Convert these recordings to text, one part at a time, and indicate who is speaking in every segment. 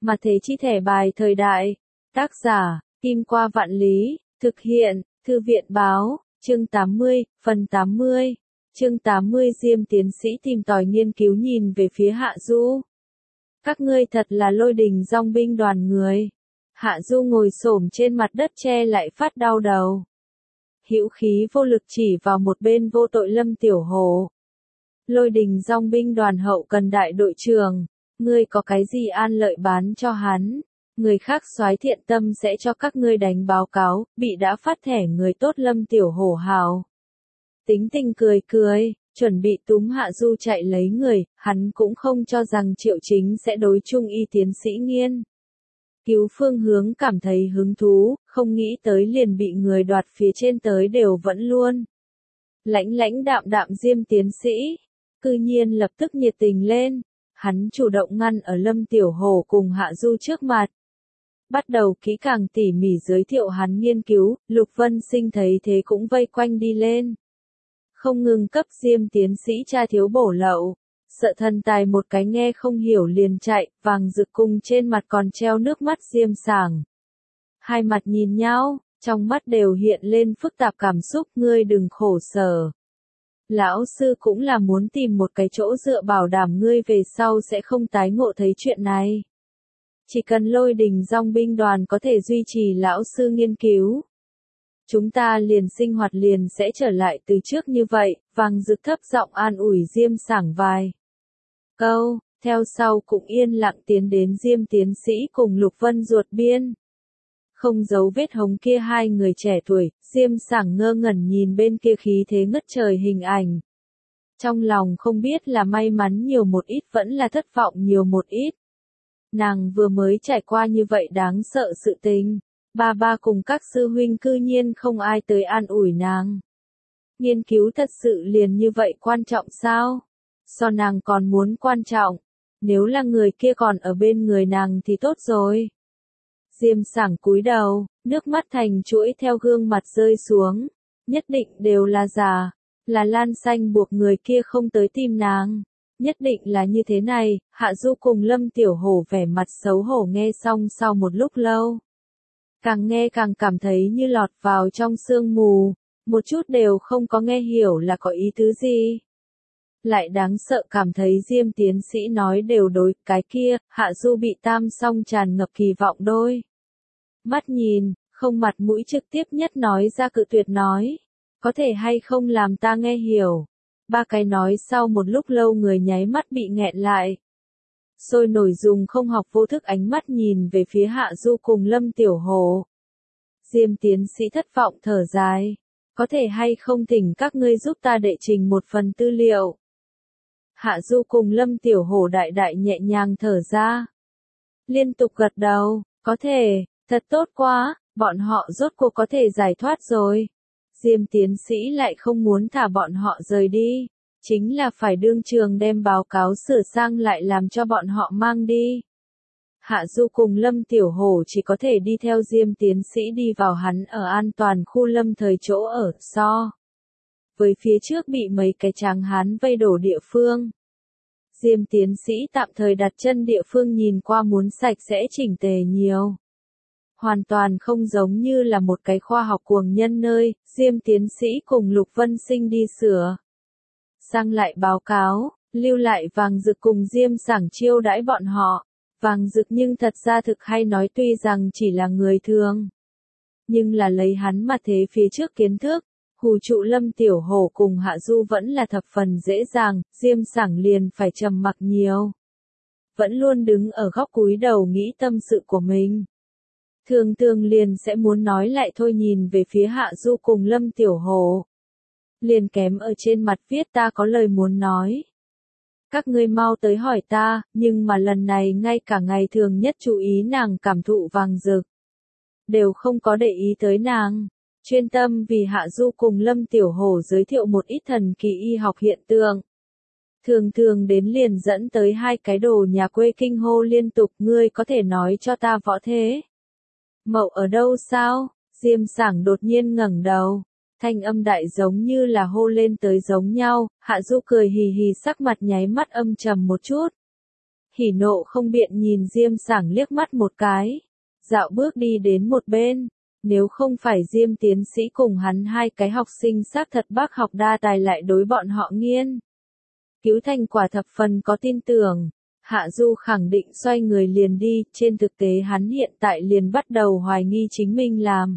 Speaker 1: Mà thế chi thẻ bài thời đại. Tác giả, Kim Qua Vạn Lý, thực hiện, Thư viện Báo, chương 80, phần 80. Chương 80 Diêm tiến sĩ tìm tòi nghiên cứu nhìn về phía Hạ Du. Các ngươi thật là Lôi Đình dòng binh đoàn người. Hạ Du ngồi xổm trên mặt đất che lại phát đau đầu. Hữu khí vô lực chỉ vào một bên vô tội Lâm Tiểu Hổ. Lôi Đình dòng binh đoàn hậu cần đại đội trưởng, ngươi có cái gì an lợi bán cho hắn? Người khác soái thiện tâm sẽ cho các ngươi đánh báo cáo, bị đã phát thẻ người tốt Lâm Tiểu Hổ hào. Tính tình cười cười, chuẩn bị túm Hạ Du chạy lấy người, hắn cũng không cho rằng Triệu Chính sẽ đối chung y tiến sĩ Nghiên. Cứu phương hướng cảm thấy hứng thú, không nghĩ tới liền bị người đoạt phía trên tới đều vẫn luôn. Lãnh đạm đạm Diêm tiến sĩ, cư nhiên lập tức nhiệt tình lên, hắn chủ động ngăn ở Lâm Tiểu Hổ cùng Hạ Du trước mặt. Bắt đầu kỹ càng tỉ mỉ giới thiệu hắn nghiên cứu, Lục Vân Sinh thấy thế cũng vây quanh đi lên. Không ngừng cấp Diêm tiến sĩ tra thiếu bổ lậu, sợ thần tài một cái nghe không hiểu liền chạy, Vàng Dực cùng trên mặt còn treo nước mắt Diêm Sảng. Hai mặt nhìn nhau, trong mắt đều hiện lên phức tạp cảm xúc, ngươi đừng khổ sở. Lão sư cũng là muốn tìm một cái chỗ dựa bảo đảm ngươi về sau sẽ không tái ngộ thấy chuyện này. Chỉ cần Lôi Đình dòng binh đoàn có thể duy trì lão sư nghiên cứu, chúng ta liền sinh hoạt liền sẽ trở lại từ trước như vậy. Vàng Dực thấp giọng an ủi Diêm Sảng vài câu, theo sau cũng yên lặng tiến đến Diêm tiến sĩ cùng Lục Vân ruột biên. Không giấu vết hống kia hai người trẻ tuổi, Diêm Sảng ngơ ngẩn nhìn bên kia khí thế ngất trời hình ảnh. Trong lòng không biết là may mắn nhiều một ít vẫn là thất vọng nhiều một ít. Nàng vừa mới trải qua như vậy đáng sợ sự tình, ba cùng các sư huynh cư nhiên không ai tới an ủi nàng. Nghiên cứu thật sự liền như vậy quan trọng sao? So nàng còn muốn quan trọng, nếu là người kia còn ở bên người nàng thì tốt rồi. Diêm Sảng cúi đầu, nước mắt thành chuỗi theo gương mặt rơi xuống, nhất định đều là giả, là Lan Xanh buộc người kia không tới tìm nàng. Nhất định là như thế này. Hạ Du cùng Lâm Tiểu Hổ vẻ mặt xấu hổ nghe xong sau một lúc lâu. Càng nghe càng cảm thấy như lọt vào trong sương mù, một chút đều không có nghe hiểu là có ý tứ gì. Lại đáng sợ cảm thấy Diêm tiến sĩ nói đều đối, cái kia, Hạ Du bị tam song tràn ngập kỳ vọng đôi. Mắt nhìn, không mặt mũi trực tiếp nhất nói ra cự tuyệt nói. Có thể hay không làm ta nghe hiểu. Ba cái nói sau một lúc lâu người nháy mắt bị nghẹn lại. Sôi nổi dùng không học vô thức ánh mắt nhìn về phía Hạ Du cùng Lâm Tiểu Hổ. Diêm tiến sĩ thất vọng thở dài. Có thể hay không thỉnh các ngươi giúp ta đệ trình một phần tư liệu. Hạ Du cùng Lâm Tiểu Hổ đại đại nhẹ nhàng thở ra. Liên tục gật đầu, có thể, thật tốt quá, bọn họ rốt cuộc có thể giải thoát rồi. Diêm tiến sĩ lại không muốn thả bọn họ rời đi, chính là phải đương trường đem báo cáo sửa sang lại làm cho bọn họ mang đi. Hạ Du cùng Lâm Tiểu Hổ chỉ có thể đi theo Diêm tiến sĩ đi vào hắn ở an toàn khu lâm thời chỗ ở so. Với phía trước bị mấy cái tráng hán vây đổ địa phương. Diêm tiến sĩ tạm thời đặt chân địa phương nhìn qua muốn sạch sẽ chỉnh tề nhiều. Hoàn toàn không giống như là một cái khoa học cuồng nhân nơi, Diêm tiến sĩ cùng Lục Vân Sinh đi sửa. Sang lại báo cáo, lưu lại Vàng Dực cùng Diêm Sảng chiêu đãi bọn họ. Vàng Dực nhưng thật ra thực hay nói tuy rằng chỉ là người thường. Nhưng là lấy hắn mà thế phía trước kiến thức, hù trụ Lâm Tiểu Hổ cùng Hạ Du vẫn là thập phần dễ dàng, Diêm Sảng liền phải trầm mặc nhiều. Vẫn luôn đứng ở góc cúi đầu nghĩ tâm sự của mình. Thường liền sẽ muốn nói lại thôi nhìn về phía Hạ Du cùng Lâm Tiểu Hổ. Liền kém ở trên mặt viết ta có lời muốn nói. Các ngươi mau tới hỏi ta, nhưng mà lần này ngay cả ngày thường nhất chú ý nàng cảm thụ Vàng Dực. Đều không có để ý tới nàng. Chuyên tâm vì Hạ Du cùng Lâm Tiểu Hổ giới thiệu một ít thần kỳ y học hiện tượng. Thường đến liền dẫn tới hai cái đồ nhà quê kinh hô liên tục, ngươi có thể nói cho ta Võ Thế Mậu ở đâu sao? Diêm Sảng đột nhiên ngẩng đầu. Thanh âm đại giống như là hô lên tới giống nhau, Hạ Du cười hì hì sắc mặt nháy mắt âm trầm một chút. hỉ nộ không biện nhìn Diêm Sảng liếc mắt một cái, dạo bước đi đến một bên. Nếu không phải Diêm tiến sĩ cùng hắn hai cái học sinh xác thật bác học đa tài lại đối bọn họ nghiên cứu thành quả thập phần có tin tưởng, Hạ Du khẳng định xoay người liền đi, trên thực tế hắn hiện tại liền bắt đầu hoài nghi chính mình làm.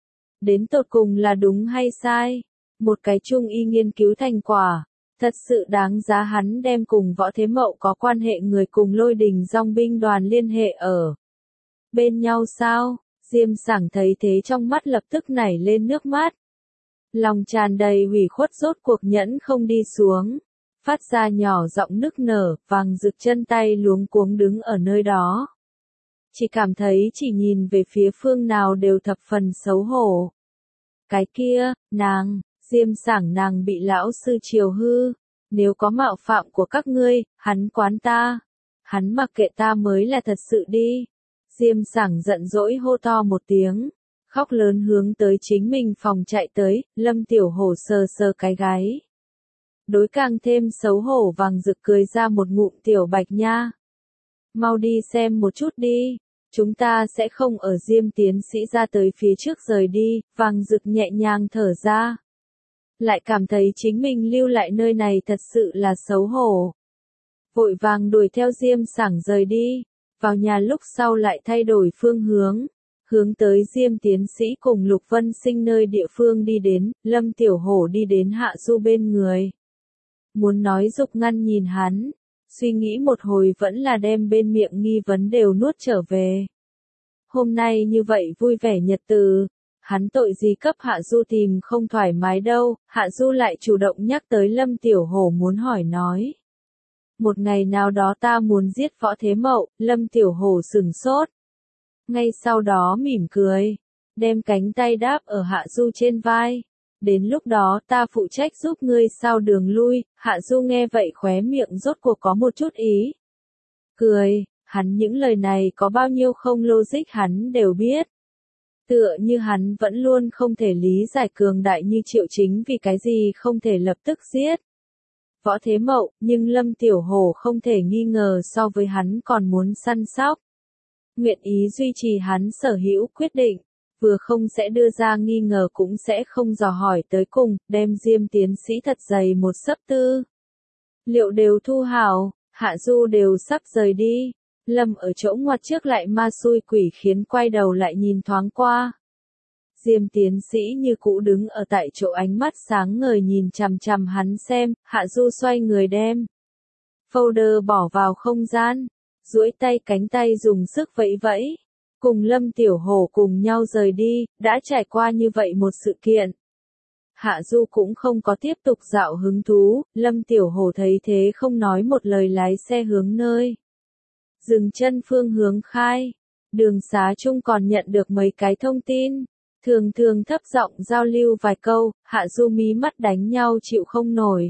Speaker 1: Đến tột cùng là đúng hay sai? Một cái trung y nghiên cứu thành quả, thật sự đáng giá hắn đem cùng Võ Thế Mậu có quan hệ người cùng Lôi Đình Dòng binh đoàn liên hệ ở bên nhau sao? Diêm Sảng thấy thế trong mắt lập tức nảy lên nước mắt. Lòng tràn đầy hủy khuất rốt cuộc nhẫn không đi xuống. Phát ra nhỏ giọng nức nở, Vàng Dực chân tay luống cuống đứng ở nơi đó. Chỉ cảm thấy chỉ nhìn về phía phương nào đều thập phần xấu hổ. Cái kia, nàng, Diêm Sảng nàng bị lão sư chiều hư. Nếu có mạo phạm của các ngươi, hắn quán ta. Hắn mặc kệ ta mới là thật sự đi. Diêm Sảng giận dỗi hô to một tiếng, khóc lớn hướng tới chính mình phòng chạy tới, Lâm Tiểu Hổ sờ sờ cái gáy. Đối càng thêm xấu hổ Vàng Dực cười ra một ngụm tiểu bạch nha. Mau đi xem một chút đi, chúng ta sẽ không ở Diêm tiến sĩ ra tới phía trước rời đi, Vàng Dực nhẹ nhàng thở ra. Lại cảm thấy chính mình lưu lại nơi này thật sự là xấu hổ. Vội vàng đuổi theo Diêm Sảng rời đi. Vào nhà lúc sau lại thay đổi phương hướng tới Diêm tiến sĩ cùng Lục Vân Sinh nơi địa phương đi đến, Lâm Tiểu Hổ đi đến Hạ Du bên người. Muốn nói dục ngăn nhìn hắn, suy nghĩ một hồi vẫn là đem bên miệng nghi vấn đều nuốt trở về. Hôm nay như vậy vui vẻ nhật từ, hắn tội gì cấp Hạ Du tìm không thoải mái đâu, Hạ Du lại chủ động nhắc tới Lâm Tiểu Hổ muốn hỏi nói. Một ngày nào đó ta muốn giết Võ Thế Mậu, Lâm Tiểu Hổ sửng sốt. Ngay sau đó mỉm cười, đem cánh tay đáp ở Hạ Du trên vai. Đến lúc đó ta phụ trách giúp ngươi sao đường lui, Hạ Du nghe vậy khóe miệng rốt cuộc có một chút ý. Cười, hắn những lời này có bao nhiêu không logic hắn đều biết. Tựa như hắn vẫn luôn không thể lý giải cường đại như Triệu Chính vì cái gì không thể lập tức giết Võ Thế Mậu, nhưng Lâm Tiểu Hổ không thể nghi ngờ so với hắn còn muốn săn sóc. Nguyện ý duy trì hắn sở hữu quyết định, vừa không sẽ đưa ra nghi ngờ cũng sẽ không dò hỏi tới cùng, đem Diêm tiến sĩ thật dày một sấp tư. Liệu đều thu hảo, Hạ Du đều sắp rời đi, Lâm ở chỗ ngoặt trước lại ma xui quỷ khiến quay đầu lại nhìn thoáng qua. Diêm tiến sĩ như cũ đứng ở tại chỗ ánh mắt sáng ngời nhìn chằm chằm hắn xem, Hạ Du xoay người đem folder bỏ vào không gian, duỗi tay cánh tay dùng sức vẫy vẫy, cùng Lâm Tiểu Hổ cùng nhau rời đi, đã trải qua như vậy một sự kiện. Hạ Du cũng không có tiếp tục dạo hứng thú, Lâm Tiểu Hổ thấy thế không nói một lời lái xe hướng nơi dừng chân phương hướng khai, đường xá chung còn nhận được mấy cái thông tin. Thường thường thấp giọng giao lưu vài câu, Hạ Du mí mắt đánh nhau chịu không nổi.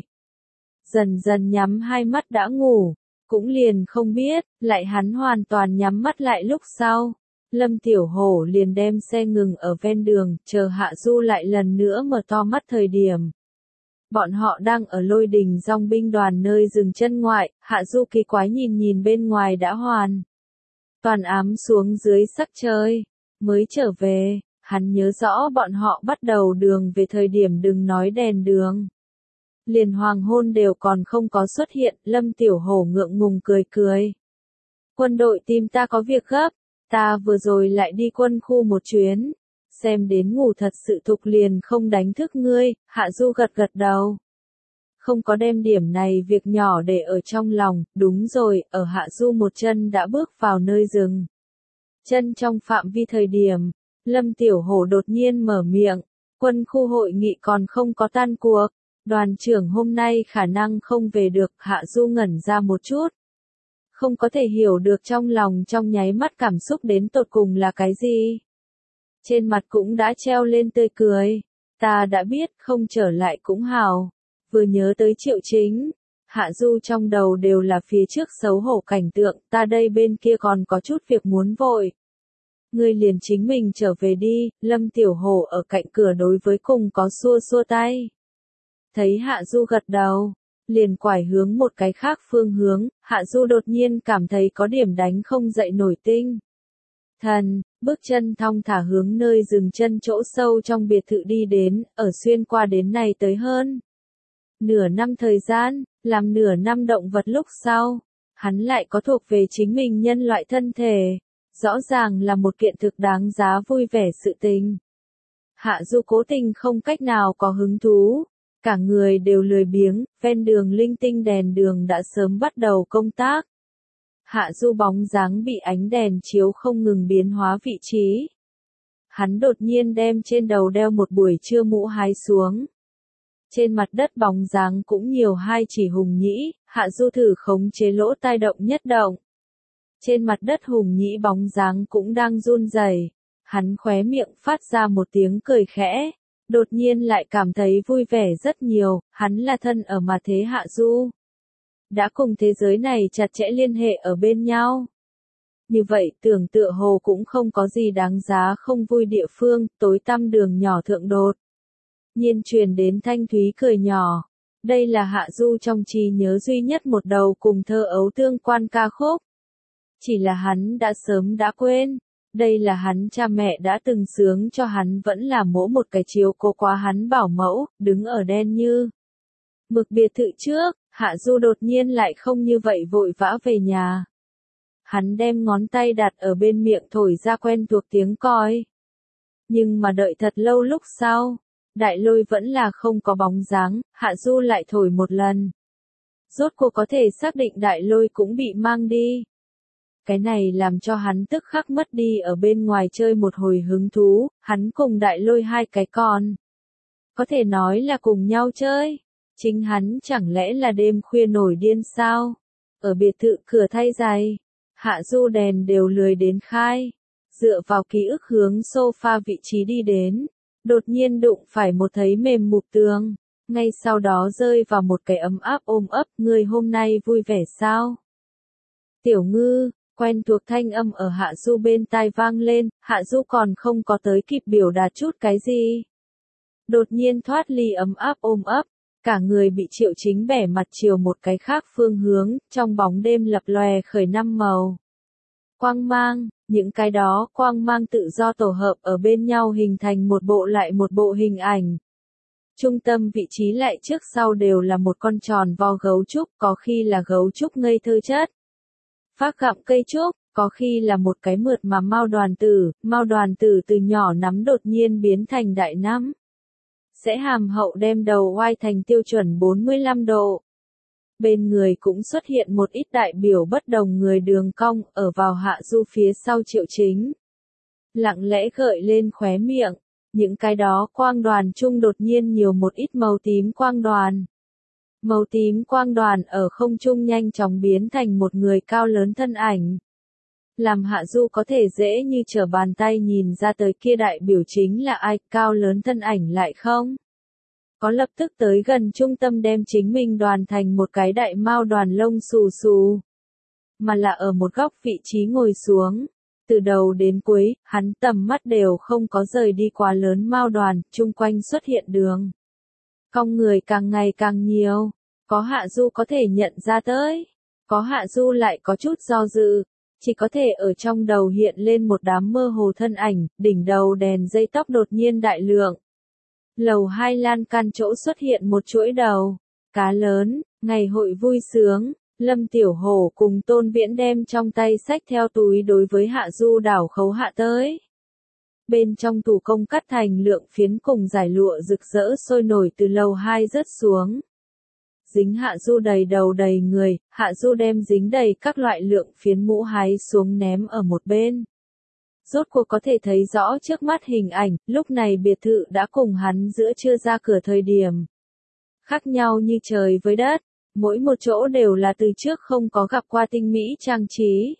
Speaker 1: Dần dần nhắm hai mắt đã ngủ, cũng liền không biết, lại hắn hoàn toàn nhắm mắt lại lúc sau. Lâm Tiểu Hổ liền đem xe ngừng ở ven đường, chờ Hạ Du lại lần nữa mở to mắt thời điểm. Bọn họ đang ở Lôi Đình Dòng binh đoàn nơi dừng chân ngoại, Hạ Du kỳ quái nhìn nhìn bên ngoài đã hoàn toàn ám xuống dưới sắc trời, mới trở về. Hắn nhớ rõ bọn họ bắt đầu đường về thời điểm đừng nói đèn đường. Liền hoàng hôn đều còn không có xuất hiện, Lâm Tiểu Hổ ngượng ngùng cười cười. Quân đội tìm ta có việc gấp, ta vừa rồi lại đi quân khu một chuyến. Xem đến ngủ thật sự thục liền không đánh thức ngươi, Hạ Du gật gật đầu. Không có đem điểm này việc nhỏ để ở trong lòng, đúng rồi, ở Hạ Du một chân đã bước vào nơi rừng. Chân trong phạm vi thời điểm. Lâm Tiểu Hổ đột nhiên mở miệng, quân khu hội nghị còn không có tan cuộc, đoàn trưởng hôm nay khả năng không về được, Hạ Du ngẩn ra một chút. Không có thể hiểu được trong lòng trong nháy mắt cảm xúc đến tột cùng là cái gì. Trên mặt cũng đã treo lên tươi cười, ta đã biết không trở lại cũng hào, vừa nhớ tới Triệu Chính. Hạ Du trong đầu đều là phía trước xấu hổ cảnh tượng, ta đây bên kia còn có chút việc muốn vội. Ngươi liền chính mình trở về đi, Lâm Tiểu Hổ ở cạnh cửa đối với cùng có xua xua tay. Thấy Hạ Du gật đầu, liền quải hướng một cái khác phương hướng, Hạ Du đột nhiên cảm thấy có điểm đánh không dậy nổi tinh thần, bước chân thong thả hướng nơi dừng chân chỗ sâu trong biệt thự đi đến, ở xuyên qua đến này tới hơn nửa năm thời gian, làm nửa năm động vật lúc sau, hắn lại có thuộc về chính mình nhân loại thân thể, rõ ràng là một kiện thực đáng giá vui vẻ sự tình. Hạ Du cố tình không cách nào có hứng thú, cả người đều lười biếng, ven đường linh tinh đèn đường đã sớm bắt đầu công tác. Hạ Du bóng dáng bị ánh đèn chiếu không ngừng biến hóa vị trí. Hắn đột nhiên đem trên đầu đeo một buổi trưa mũ hái xuống. Trên mặt đất bóng dáng cũng nhiều hai chỉ hùng nhĩ, Hạ Du thử khống chế lỗ tai động nhất động. Trên mặt đất hùng nhĩ bóng dáng cũng đang run rẩy. Hắn khóe miệng phát ra một tiếng cười khẽ, đột nhiên lại cảm thấy vui vẻ rất nhiều, hắn là thân ở mà thế Hạ Du. Đã cùng thế giới này chặt chẽ liên hệ ở bên nhau. Như vậy tưởng tựa hồ cũng không có gì đáng giá không vui địa phương, tối tăm đường nhỏ thượng đột. Nhiên truyền đến thanh thúy cười nhỏ. Đây là Hạ Du trong trí nhớ duy nhất một đầu cùng thơ ấu tương quan ca khúc. Chỉ là hắn đã sớm đã quên. Đây là hắn cha mẹ đã từng sướng cho hắn vẫn là mỗi một cái chiếu cố quá hắn bảo mẫu, đứng ở đen như mực biệt thự trước, Hạ Du đột nhiên lại không như vậy vội vã về nhà. Hắn đem ngón tay đặt ở bên miệng thổi ra quen thuộc tiếng còi. Nhưng mà đợi thật lâu lúc sau, đại lôi vẫn là không có bóng dáng, Hạ Du lại thổi một lần. Rốt cuộc có thể xác định đại lôi cũng bị mang đi. Cái này làm cho hắn tức khắc mất đi ở bên ngoài chơi một hồi hứng thú, hắn cùng đại lôi hai cái con. Có thể nói là cùng nhau chơi. Chính hắn chẳng lẽ là đêm khuya nổi điên sao? Ở biệt thự cửa thay giày, Hạ Du đèn đều lười đến khai. Dựa vào ký ức hướng sofa vị trí đi đến. Đột nhiên đụng phải một thấy mềm mục tường. Ngay sau đó rơi vào một cái ấm áp ôm ấp, người hôm nay vui vẻ sao? Tiểu Ngư. Quen thuộc thanh âm ở Hạ Du bên tai vang lên, Hạ Du còn không có tới kịp biểu đạt chút cái gì. Đột nhiên thoát ly ấm áp ôm ấp, cả người bị Triệu Chính bẻ mặt chiều một cái khác phương hướng, trong bóng đêm lập lòe khởi năm màu. Quang mang, những cái đó quang mang tự do tổ hợp ở bên nhau hình thành một bộ lại một bộ hình ảnh. Trung tâm vị trí lại trước sau đều là một con tròn vo gấu trúc, có khi là gấu trúc ngây thơ chất. Phác gặm cây trúc, có khi là một cái mượt mà mao đoàn tử từ nhỏ nắm đột nhiên biến thành đại nắm. Sẽ hàm hậu đem đầu oai thành tiêu chuẩn 45 độ. Bên người cũng xuất hiện một ít đại biểu bất đồng người đường cong ở vào Hạ Du phía sau Triệu Chính. Lặng lẽ gợi lên khóe miệng, những cái đó quang đoàn chung đột nhiên nhiều một ít màu tím quang đoàn. Màu tím quang đoàn ở không trung nhanh chóng biến thành một người cao lớn thân ảnh. Làm Hạ Du có thể dễ như trở bàn tay nhìn ra tới kia đại biểu chính là ai, cao lớn thân ảnh lại không. Có lập tức tới gần trung tâm đem chính mình đoàn thành một cái đại mao đoàn lông xù xù. Mà là ở một góc vị trí ngồi xuống. Từ đầu đến cuối, hắn tầm mắt đều không có rời đi quá lớn mao đoàn, chung quanh xuất hiện đường. Cong người càng ngày càng nhiều. Có Hạ Du có thể nhận ra tới. Có Hạ Du lại có chút do dự. Chỉ có thể ở trong đầu hiện lên một đám mơ hồ thân ảnh, đỉnh đầu đèn dây tóc đột nhiên đại lượng. Lầu 2 lan can chỗ xuất hiện một chuỗi đầu. Cá lớn, ngày hội vui sướng. Lâm Tiểu Hổ cùng Tôn Viễn đem trong tay xách theo túi đối với Hạ Du đảo khấu hạ tới. Bên trong tủ công cắt thành lượng phiến cùng giải lụa rực rỡ sôi nổi từ lầu 2 rớt xuống. Dính Hạ Du đầy đầu đầy người, Hạ Du đem dính đầy các loại lượng phiến mũ hái xuống ném ở một bên. Rốt cuộc có thể thấy rõ trước mắt hình ảnh, lúc này biệt thự đã cùng hắn giữa trưa ra cửa thời điểm. Khác nhau như trời với đất, mỗi một chỗ đều là từ trước không có gặp qua tinh mỹ trang trí.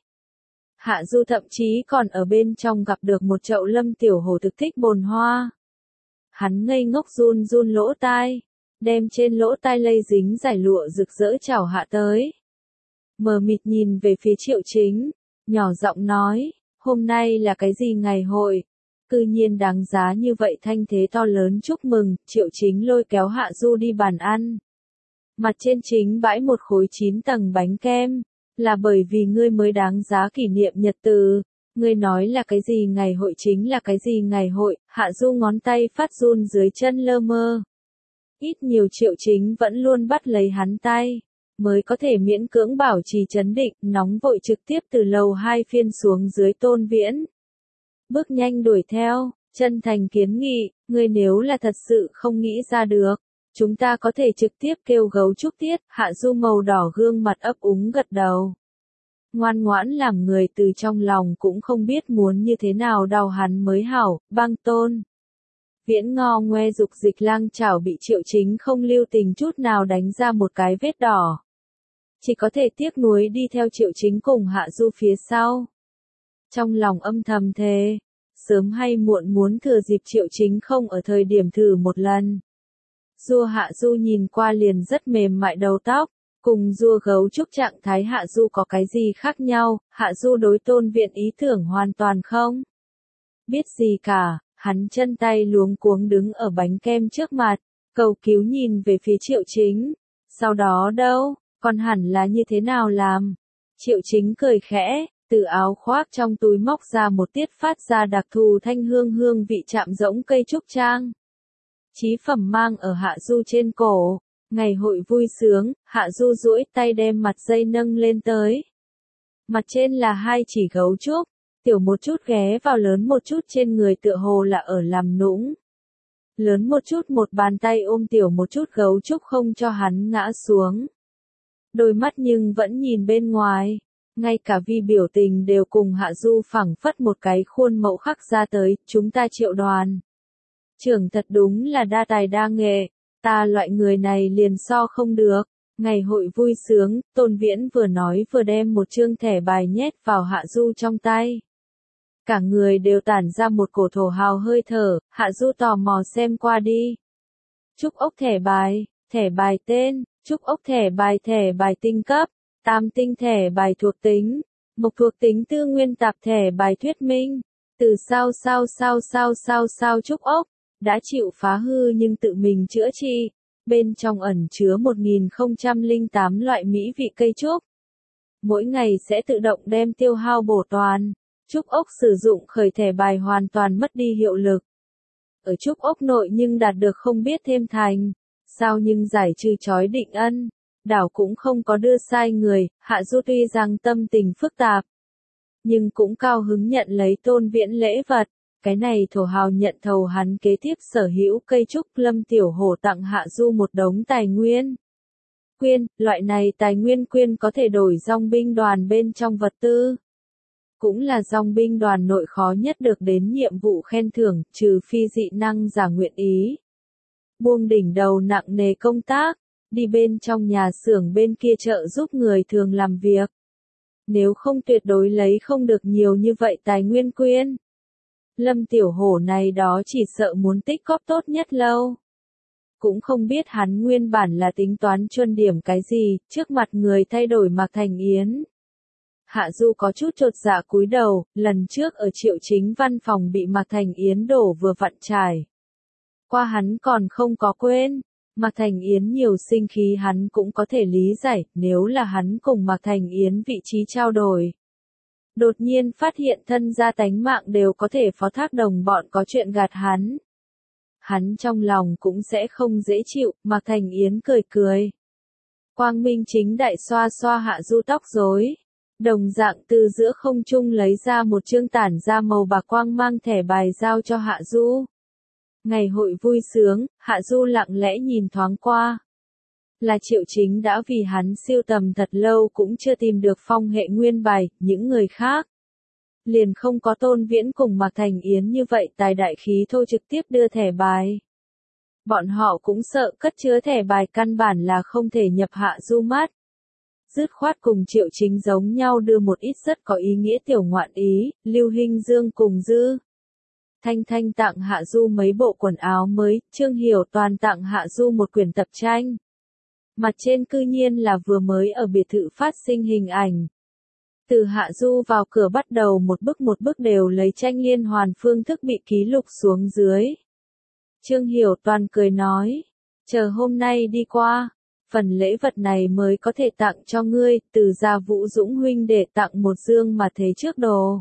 Speaker 1: Hạ Du thậm chí còn ở bên trong gặp được một chậu Lâm Tiểu Hổ thực thích bồn hoa. Hắn ngây ngốc run run lỗ tai, đem trên lỗ tai lây dính giải lụa rực rỡ chào hạ tới. Mờ mịt nhìn về phía Triệu Chính, nhỏ giọng nói, hôm nay là cái gì ngày hội? Cư nhiên đáng giá như vậy thanh thế to lớn chúc mừng, Triệu Chính lôi kéo Hạ Du đi bàn ăn. Mặt trên chính bãi một khối 9 tầng bánh kem, là bởi vì ngươi mới đáng giá kỷ niệm nhật từ. Ngươi nói là cái gì ngày hội chính là cái gì ngày hội, Hạ Du ngón tay phát run dưới chân lơ mơ. Ít nhiều Triệu Chính vẫn luôn bắt lấy hắn tay, mới có thể miễn cưỡng bảo trì trấn định, nóng vội trực tiếp từ lầu 2 phiên xuống dưới Tôn Viễn. Bước nhanh đuổi theo, chân thành kiến nghị, ngươi nếu là thật sự không nghĩ ra được, chúng ta có thể trực tiếp kêu gấu trúc tiết, Hạ Du màu đỏ gương mặt ấp úng gật đầu. Ngoan ngoãn làm người từ trong lòng cũng không biết muốn như thế nào đau hắn mới hảo, băng Tôn. Viễn ngo ngoe dục dịch lang chảo bị Triệu Chính không lưu tình chút nào đánh ra một cái vết đỏ. Chỉ có thể tiếc nuối đi theo Triệu Chính cùng Hạ Du phía sau. Trong lòng âm thầm thề, sớm hay muộn muốn thừa dịp Triệu Chính không ở thời điểm thử một lần. Rua Hạ Du nhìn qua liền rất mềm mại đầu tóc, cùng rua gấu trúc trạng thái Hạ Du có cái gì khác nhau, Hạ Du đối Tôn Viễn ý tưởng hoàn toàn không biết gì cả, hắn chân tay luống cuống đứng ở bánh kem trước mặt, cầu cứu nhìn về phía Triệu Chính. Sau đó đâu, còn hẳn là như thế nào làm? Triệu Chính cười khẽ, từ áo khoác trong túi móc ra một tiết phát ra đặc thù thanh hương vị chạm rỗng cây trúc trang. Chí phẩm mang ở Hạ Du trên cổ. Ngày hội vui sướng, Hạ Du duỗi tay đem mặt dây nâng lên tới. Mặt trên là 2 chỉ gấu trúc, tiểu một chút ghé vào lớn một chút trên người tựa hồ là ở làm nũng. Lớn một chút một bàn tay ôm tiểu một chút gấu trúc không cho hắn ngã xuống. Đôi mắt nhưng vẫn nhìn bên ngoài, ngay cả vi biểu tình đều cùng Hạ Du phảng phất một cái khuôn mẫu khắc ra tới, chúng ta Triệu đoàn. Trưởng thật đúng là đa tài đa nghệ, ta loại người này liền so không được. Ngày hội vui sướng, Tôn Viễn vừa nói vừa đem một chương thẻ bài nhét vào Hạ Du trong tay. Cả người đều tản ra một cổ thổ hào hơi thở, Hạ Du tò mò xem qua đi. Trúc ốc thẻ bài tên, trúc ốc thẻ bài tinh cấp, tam tinh thẻ bài thuộc tính, mộc thuộc tính tư nguyên tạp thẻ bài thuyết minh, từ sao trúc ốc, đã chịu phá hư nhưng tự mình chữa trị, bên trong ẩn chứa 1008 loại mỹ vị cây trúc. Mỗi ngày sẽ tự động đem tiêu hao bổ toàn, trúc ốc sử dụng khởi thẻ bài hoàn toàn mất đi hiệu lực. Ở trúc ốc nội nhưng đạt được không biết thêm thành, sao nhưng giải trừ chói định ân, đảo cũng không có đưa sai người, Hạ Du tuy rằng tâm tình phức tạp, nhưng cũng cao hứng nhận lấy Tôn Viễn lễ vật. Cái này thổ hào nhận thầu hắn kế tiếp sở hữu cây trúc. Lâm Tiểu Hổ tặng Hạ Du một đống tài nguyên. Quyên, loại này tài nguyên quyên có thể đổi dòng binh đoàn bên trong vật tư. Cũng là dòng binh đoàn nội khó nhất được đến nhiệm vụ khen thưởng, trừ phi dị năng giả nguyện ý. Buông đỉnh đầu nặng nề công tác, đi bên trong nhà xưởng bên kia trợ giúp người thường làm việc. Nếu không tuyệt đối lấy không được nhiều như vậy tài nguyên quyên. Lâm Tiểu Hổ này đó chỉ sợ muốn tích góp tốt nhất lâu. Cũng không biết hắn nguyên bản là tính toán chuân điểm cái gì, trước mặt người thay đổi Mạc Thành Yến. Hạ Du có chút chột dạ cúi đầu, lần trước ở Triệu Chính văn phòng bị Mạc Thành Yến đổ vừa vặn trải. Qua hắn còn không có quên, Mạc Thành Yến nhiều sinh khí hắn cũng có thể lý giải, nếu là hắn cùng Mạc Thành Yến vị trí trao đổi. Đột nhiên phát hiện thân gia tánh mạng đều có thể phó thác đồng bọn có chuyện gạt hắn. Hắn trong lòng cũng sẽ không dễ chịu, Mạc Thành Yến cười cười. Quang Minh chính đại xoa xoa Hạ Du tóc rối. Đồng dạng từ giữa không trung lấy ra một chương tản ra màu bạc quang mang thẻ bài giao cho Hạ Du. Ngày hội vui sướng, Hạ Du lặng lẽ nhìn thoáng qua. Là Triệu Chính đã vì hắn siêu tầm thật lâu cũng chưa tìm được phong hệ nguyên bài, những người khác. Liền không có Tôn Viễn cùng Mạc Thành Yến như vậy tài đại khí thôi trực tiếp đưa thẻ bài. Bọn họ cũng sợ cất chứa thẻ bài căn bản là không thể nhập Hạ Du mắt. Dứt khoát cùng Triệu Chính giống nhau đưa một ít rất có ý nghĩa tiểu ngoạn ý, Lưu Hinh Dương cùng Dư Thanh Thanh tặng Hạ Du mấy bộ quần áo mới, Trương Hiểu Toàn tặng Hạ Du một quyển tập tranh. Mặt trên cư nhiên là vừa mới ở biệt thự phát sinh hình ảnh. Từ Hạ Du vào cửa bắt đầu một bức đều lấy tranh liên hoàn phương thức bị ký lục xuống dưới. Trương Hiểu Toàn cười nói, chờ hôm nay đi qua, phần lễ vật này mới có thể tặng cho ngươi, từ gia Vũ Dũng huynh để tặng một dương mà thế trước đồ.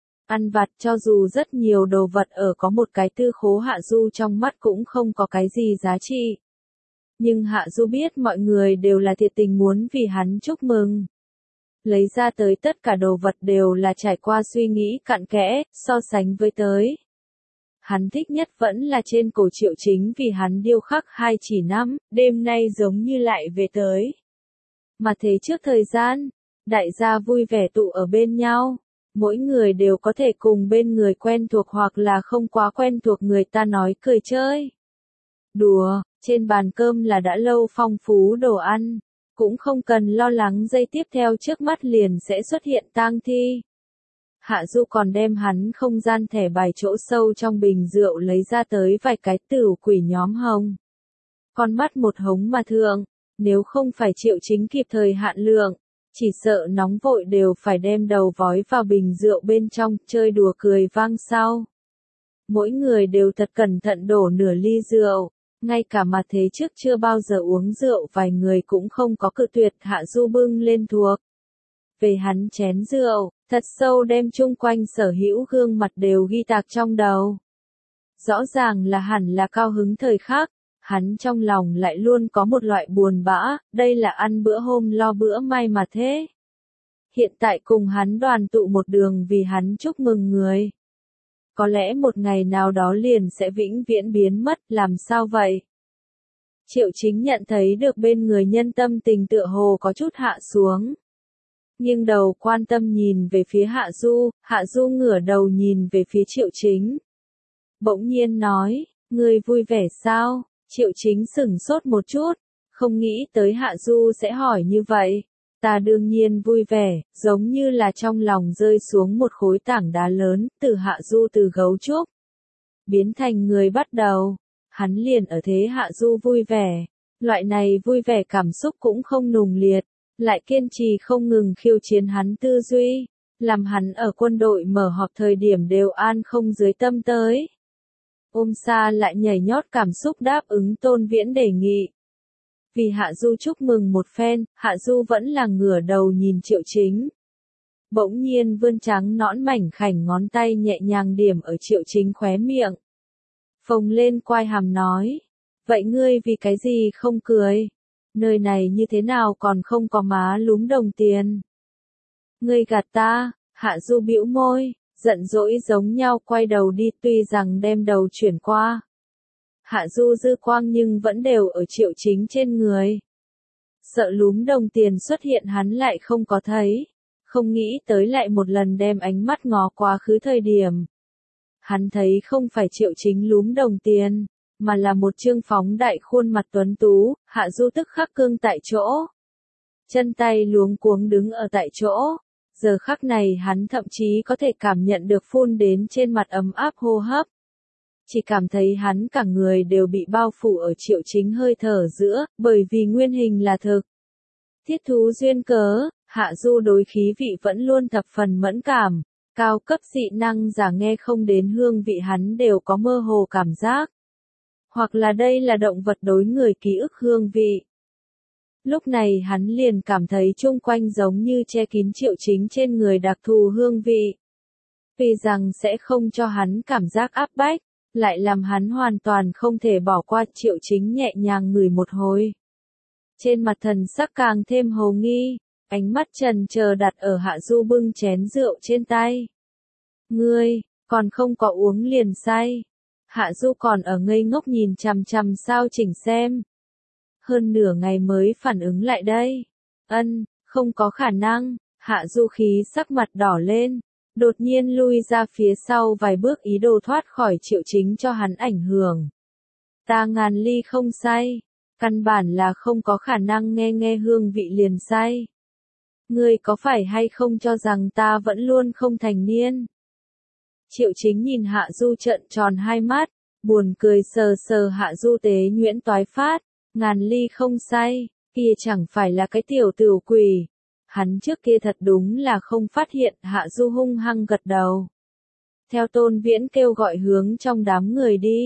Speaker 1: Ăn vặt cho dù rất nhiều đồ vật ở có một cái Tư Khố Hạ Du trong mắt cũng không có cái gì giá trị. Nhưng Hạ Du biết mọi người đều là thiệt tình muốn vì hắn chúc mừng. Lấy ra tới tất cả đồ vật đều là trải qua suy nghĩ cặn kẽ, so sánh với tới. Hắn thích nhất vẫn là trên cổ Triệu Chính vì hắn điêu khắc 2 chỉ năm, đêm nay giống như lại về tới. Mà thế trước thời gian, đại gia vui vẻ tụ ở bên nhau, mỗi người đều có thể cùng bên người quen thuộc hoặc là không quá quen thuộc người ta nói cười chơi. Đùa, trên bàn cơm là đã lâu phong phú đồ ăn, cũng không cần lo lắng giây tiếp theo trước mắt liền sẽ xuất hiện tang thi. Hạ Du còn đem hắn không gian thẻ bài chỗ sâu trong bình rượu lấy ra tới vài cái tửu quỷ nhóm hồng. Con mắt một hống mà thượng, nếu không phải Triệu Chính kịp thời hạn lượng, chỉ sợ nóng vội đều phải đem đầu vói vào bình rượu bên trong, chơi đùa cười vang sau. Mỗi người đều thật cẩn thận đổ nửa ly rượu, ngay cả mà thế trước chưa bao giờ uống rượu vài người cũng không có cự tuyệt. Hạ Du bưng lên thuộc về hắn chén rượu, thật sâu đem chung quanh sở hữu gương mặt đều ghi tạc trong đầu. Rõ ràng là hẳn là cao hứng thời khắc, hắn trong lòng lại luôn có một loại buồn bã, đây là ăn bữa hôm lo bữa may mà thế. Hiện tại cùng hắn đoàn tụ một đường vì hắn chúc mừng người. Có lẽ một ngày nào đó liền sẽ vĩnh viễn biến mất, làm sao vậy? Triệu Chính nhận thấy được bên người nhân tâm tình tựa hồ có chút hạ xuống. Nhưng đầu quan tâm nhìn về phía Hạ Du ngửa đầu nhìn về phía Triệu Chính. Bỗng nhiên nói, ngươi vui vẻ sao? Triệu Chính sửng sốt một chút, không nghĩ tới Hạ Du sẽ hỏi như vậy. Ta đương nhiên vui vẻ, giống như là trong lòng rơi xuống một khối tảng đá lớn, từ Hạ Du từ gấu trúc biến thành người bắt đầu. Hắn liền ở thế Hạ Du vui vẻ. Loại này vui vẻ cảm xúc cũng không nùng liệt, lại kiên trì không ngừng khiêu chiến hắn tư duy, làm hắn ở quân đội mở họp thời điểm đều an không dưới tâm tới. Ôm xa lại nhảy nhót cảm xúc đáp ứng Tôn Viễn đề nghị. Vì Hạ Du chúc mừng một phen, Hạ Du vẫn là ngửa đầu nhìn Triệu Chính. Bỗng nhiên vươn trắng nõn mảnh khảnh ngón tay nhẹ nhàng điểm ở Triệu Chính khóe miệng. Phồng lên quai hàm nói, vậy ngươi vì cái gì không cười? Nơi này như thế nào còn không có má lúm đồng tiền? Ngươi gạt ta, Hạ Du bĩu môi, giận dỗi giống nhau quay đầu đi tuy rằng đem đầu chuyển qua. Hạ Du dư quang nhưng vẫn đều ở Triệu Chính trên người. Sợ lúm đồng tiền xuất hiện hắn lại không có thấy, không nghĩ tới lại một lần đem ánh mắt ngó quá khứ thời điểm. Hắn thấy không phải Triệu Chính lúm đồng tiền, mà là một trương phóng đại khuôn mặt tuấn tú. Hạ Du tức khắc cương tại chỗ. Chân tay luống cuống đứng ở tại chỗ. Giờ khắc này hắn thậm chí có thể cảm nhận được phun đến trên mặt ấm áp hô hấp. Chỉ cảm thấy hắn cả người đều bị bao phủ ở Triệu Chính hơi thở giữa, bởi vì nguyên hình là thực. Thiết thú duyên cớ, Hạ Du đối khí vị vẫn luôn thập phần mẫn cảm, cao cấp dị năng giả nghe không đến hương vị hắn đều có mơ hồ cảm giác. Hoặc là đây là động vật đối người ký ức hương vị. Lúc này hắn liền cảm thấy chung quanh giống như che kín Triệu Chính trên người đặc thù hương vị. Vì rằng sẽ không cho hắn cảm giác áp bách, lại làm hắn hoàn toàn không thể bỏ qua. Triệu Chính nhẹ nhàng ngửi một hồi. Trên mặt thần sắc càng thêm hồ nghi, ánh mắt trần chờ đặt ở Hạ Du bưng chén rượu trên tay. Ngươi, còn không có uống liền say. Hạ Du còn ở ngây ngốc nhìn chằm chằm sao chỉnh xem. Hơn nửa ngày mới phản ứng lại đây. Không có khả năng. Hạ Du khí sắc mặt đỏ lên, đột nhiên lui ra phía sau vài bước ý đồ thoát khỏi Triệu Chính cho hắn ảnh hưởng. Ta ngàn ly không say, căn bản là không có khả năng nghe hương vị liền say. Ngươi có phải hay không cho rằng ta vẫn luôn không thành niên? Triệu Chính nhìn Hạ Du trợn tròn hai mắt, buồn cười sờ sờ Hạ Du tế nhuyễn toái phát, ngàn ly không say, kia chẳng phải là cái tiểu tửu quỷ. Hắn trước kia thật đúng là không phát hiện. Hạ Du hung hăng gật đầu. Theo Tôn Viễn kêu gọi hướng trong đám người đi,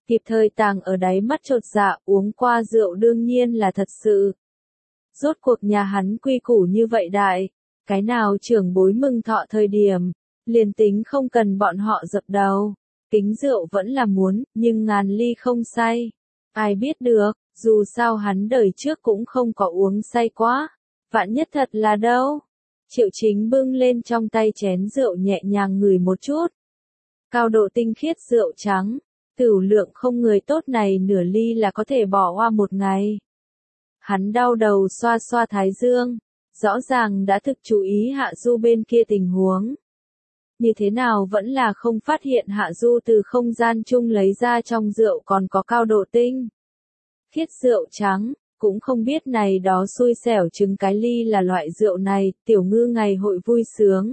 Speaker 1: kịp thời tàng ở đáy mắt chột dạ, uống qua rượu đương nhiên là thật sự. Rốt cuộc nhà hắn quy củ như vậy đại, cái nào trưởng bối mừng thọ thời điểm, liền tính không cần bọn họ dập đầu, kính rượu vẫn là muốn, nhưng ngàn ly không say. Ai biết được, dù sao hắn đời trước cũng không có uống say quá, vạn nhất thật là đâu. Triệu Chính bưng lên trong tay chén rượu nhẹ nhàng ngửi một chút. Cao độ tinh khiết rượu trắng, tửu lượng không người tốt này nửa ly là có thể bỏ qua một ngày. Hắn đau đầu xoa xoa thái dương, rõ ràng đã thực chú ý Hạ Du bên kia tình huống. Như thế nào vẫn là không phát hiện Hạ Du từ không gian chung lấy ra trong rượu còn có cao độ tinh khiết rượu trắng, cũng không biết này đó xui xẻo trứng cái ly là loại rượu này, tiểu ngư ngày hội vui sướng.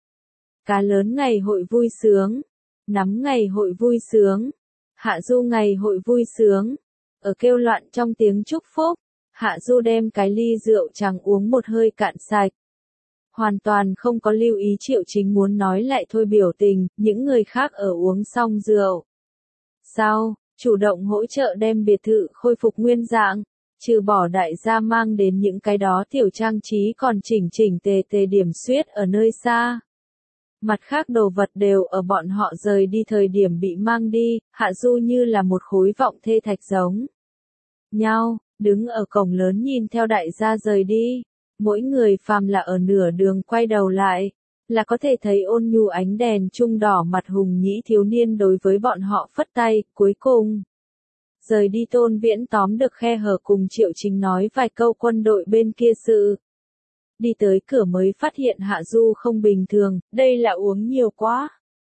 Speaker 1: Cá lớn ngày hội vui sướng, nắm ngày hội vui sướng, Hạ Du ngày hội vui sướng. Ở kêu loạn trong tiếng chúc phúc, Hạ Du đem cái ly rượu trắng uống một hơi cạn sạch. Hoàn toàn không có lưu ý Triệu Chính muốn nói lại thôi biểu tình, những người khác ở uống xong rượu. Sau, chủ động hỗ trợ đem biệt thự khôi phục nguyên dạng, trừ bỏ đại gia mang đến những cái đó tiểu trang trí còn chỉnh chỉnh tề tề điểm xuyết ở nơi xa. Mặt khác đồ vật đều ở bọn họ rời đi thời điểm bị mang đi, Hạ Du như là một khối vọng thê thạch giống nhau, đứng ở cổng lớn nhìn theo đại gia rời đi. Mỗi người phàm là ở nửa đường quay đầu lại, là có thể thấy ôn nhu ánh đèn trung đỏ mặt hùng nhĩ thiếu niên đối với bọn họ phất tay, cuối cùng. Rời đi Tôn Viễn tóm được khe hở cùng Triệu Chính nói vài câu quân đội bên kia sự. Đi tới cửa mới phát hiện Hạ Du không bình thường, đây là uống nhiều quá.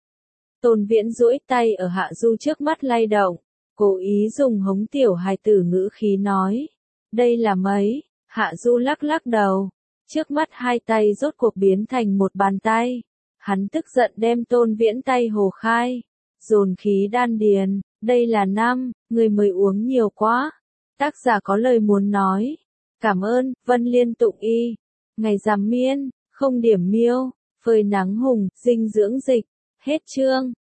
Speaker 1: Tôn Viễn duỗi tay ở Hạ Du trước mắt lay động, cố ý dùng hống tiểu hài tử ngữ khí nói. Đây là mấy? Hạ Du lắc lắc đầu, trước mắt hai tay rốt cuộc biến thành một bàn tay. Hắn tức giận đem Tôn Viễn tay hồ khai, dồn khí đan điền, đây là năm, người mới uống nhiều quá. Tác giả có lời muốn nói. Cảm ơn, Vân Liên tụng y. Ngày rằm miên, không điểm miêu, phơi nắng hùng, dinh dưỡng dịch. Hết chương.